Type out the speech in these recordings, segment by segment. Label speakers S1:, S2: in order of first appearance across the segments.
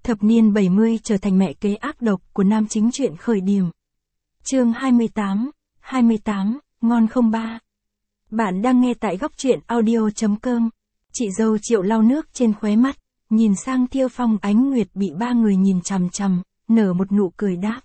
S1: Thập niên 70 trở thành mẹ kế ác độc của nam chính truyện khởi điểm. Chương 28, ngon không ba. Bạn đang nghe tại góc truyện audio.com. Chị dâu Triệu lau nước trên khóe mắt, nhìn sang Thiêu Phong Ánh Nguyệt bị ba người nhìn chằm chằm, nở một nụ cười đáp.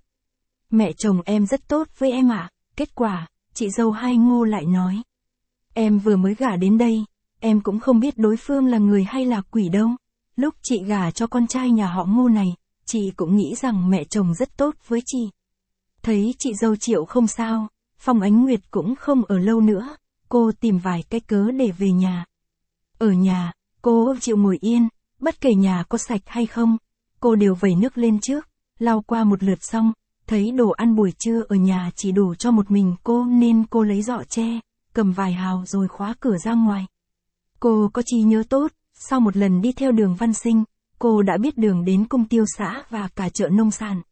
S1: Mẹ chồng em rất tốt với em ạ. Kết quả, chị dâu hai Ngô lại nói. Em vừa mới gả đến đây, em cũng không biết đối phương là người hay là quỷ đâu. Lúc chị gả cho con trai nhà họ Ngô này, chị cũng nghĩ rằng mẹ chồng rất tốt với chị. Thấy chị dâu Triệu không sao, Phong Ánh Nguyệt cũng không ở lâu nữa, cô tìm vài cái cớ để về nhà. Ở nhà, cô chịu ngồi yên, bất kể nhà có sạch hay không, cô đều vẩy nước lên trước, lau qua một lượt xong, thấy đồ ăn buổi trưa ở nhà chỉ đủ cho một mình cô nên cô lấy giỏ tre, cầm vài hào rồi khóa cửa ra ngoài. Cô có trí nhớ tốt, sau một lần đi theo Đường Văn Sinh, cô đã biết đường đến cung tiêu xã và cả chợ nông sản.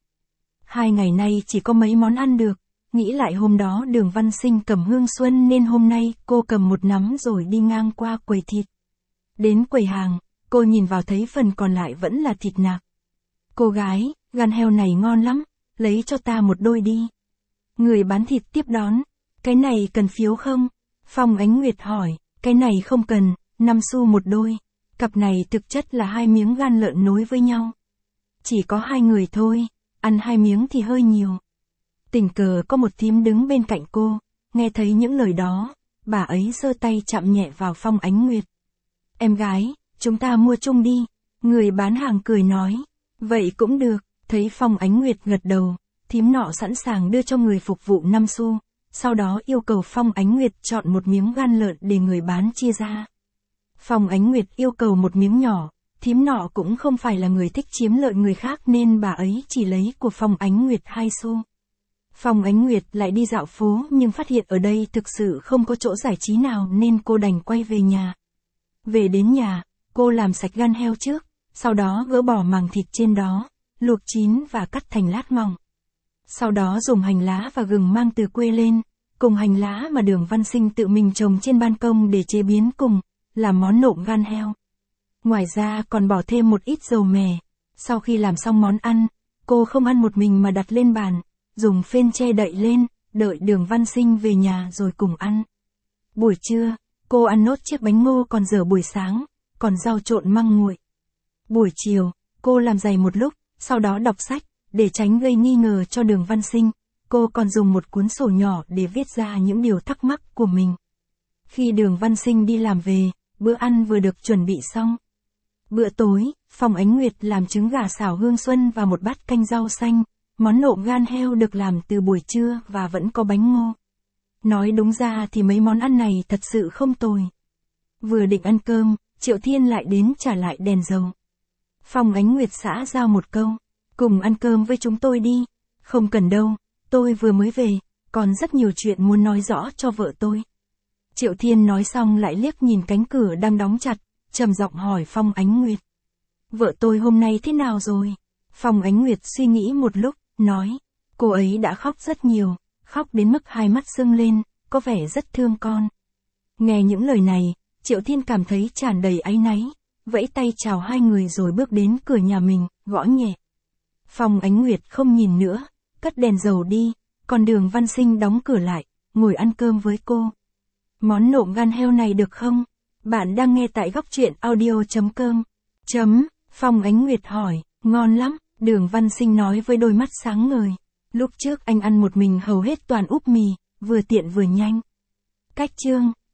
S1: 2 ngày nay chỉ có mấy món ăn được, nghĩ lại hôm đó Đường Văn Sinh cầm hương xuân nên hôm nay cô cầm một nắm rồi đi ngang qua quầy thịt. Đến quầy hàng, cô nhìn vào thấy phần còn lại vẫn là thịt nạc. Cô gái, gan heo này ngon lắm, lấy cho ta một đôi đi. Người bán thịt tiếp đón, cái này cần phiếu không? Phong Ánh Nguyệt hỏi, cái này không cần, 5 xu một đôi. Cặp này thực chất là 2 miếng gan lợn nối với nhau. Chỉ có 2 người thôi, ăn 2 miếng thì hơi nhiều. Tình cờ có một thím đứng bên cạnh cô, nghe thấy những lời đó, bà ấy giơ tay chạm nhẹ vào Phong Ánh Nguyệt. Em gái, chúng ta mua chung đi. Người bán hàng cười nói, vậy cũng được. Thấy Phong Ánh Nguyệt gật đầu, thím nọ sẵn sàng đưa cho người phục vụ 5 xu, sau đó yêu cầu Phong Ánh Nguyệt chọn một miếng gan lợn để người bán chia ra. Phong Ánh Nguyệt yêu cầu một miếng nhỏ, thím nọ cũng không phải là người thích chiếm lợi người khác nên bà ấy chỉ lấy của Phong Ánh Nguyệt 2 xu. Phong Ánh Nguyệt lại đi dạo phố nhưng phát hiện ở đây thực sự không có chỗ giải trí nào nên cô đành quay về nhà. Về đến nhà, cô làm sạch gan heo trước, sau đó gỡ bỏ màng thịt trên đó, luộc chín và cắt thành lát mỏng. Sau đó dùng hành lá và gừng mang từ quê lên, cùng hành lá mà Đường Văn Sinh tự mình trồng trên ban công để chế biến cùng, làm món nộm gan heo. Ngoài ra còn bỏ thêm một ít dầu mè. Sau khi làm xong món ăn, cô không ăn một mình mà đặt lên bàn, dùng phên che đậy lên, đợi Đường Văn Sinh về nhà rồi cùng ăn. Buổi trưa, cô ăn nốt chiếc bánh ngô còn dở buổi sáng, còn rau trộn măng nguội. Buổi chiều, cô làm giày một lúc, sau đó đọc sách, để tránh gây nghi ngờ cho Đường Văn Sinh, cô còn dùng một cuốn sổ nhỏ để viết ra những điều thắc mắc của mình. Khi Đường Văn Sinh đi làm về, bữa ăn vừa được chuẩn bị xong. Bữa tối, Phong Ánh Nguyệt làm trứng gà xào hương xuân và một bát canh rau xanh, món nộm gan heo được làm từ buổi trưa và vẫn có bánh ngô. Nói đúng ra thì mấy món ăn này thật sự không tồi. Vừa định ăn cơm, Triệu Thiên lại đến trả lại đèn dầu. Phong Ánh Nguyệt xã giao một câu, cùng ăn cơm với chúng tôi đi. Không cần đâu, tôi vừa mới về, còn rất nhiều chuyện muốn nói rõ cho vợ tôi. Triệu Thiên nói xong lại liếc nhìn cánh cửa đang đóng chặt, trầm giọng hỏi Phong Ánh Nguyệt. Vợ tôi hôm nay thế nào rồi? Phong Ánh Nguyệt suy nghĩ một lúc, nói, cô ấy đã khóc rất nhiều, khóc đến mức 2 mắt sưng lên, có vẻ rất thương con. Nghe những lời này, Triệu Thiên cảm thấy tràn đầy áy náy, vẫy tay chào 2 người rồi bước đến cửa nhà mình, gõ nhẹ. Phong Ánh Nguyệt không nhìn nữa, cất đèn dầu đi, còn Đường Văn Sinh đóng cửa lại, ngồi ăn cơm với cô. Món nộm gan heo này được không? Bạn đang nghe tại góc truyện audio.com. Phong Ánh Nguyệt hỏi, ngon lắm, Đường Văn Sinh nói với đôi mắt sáng ngời. Lúc trước anh ăn một mình hầu hết toàn úp mì, vừa tiện vừa nhanh. Cách chương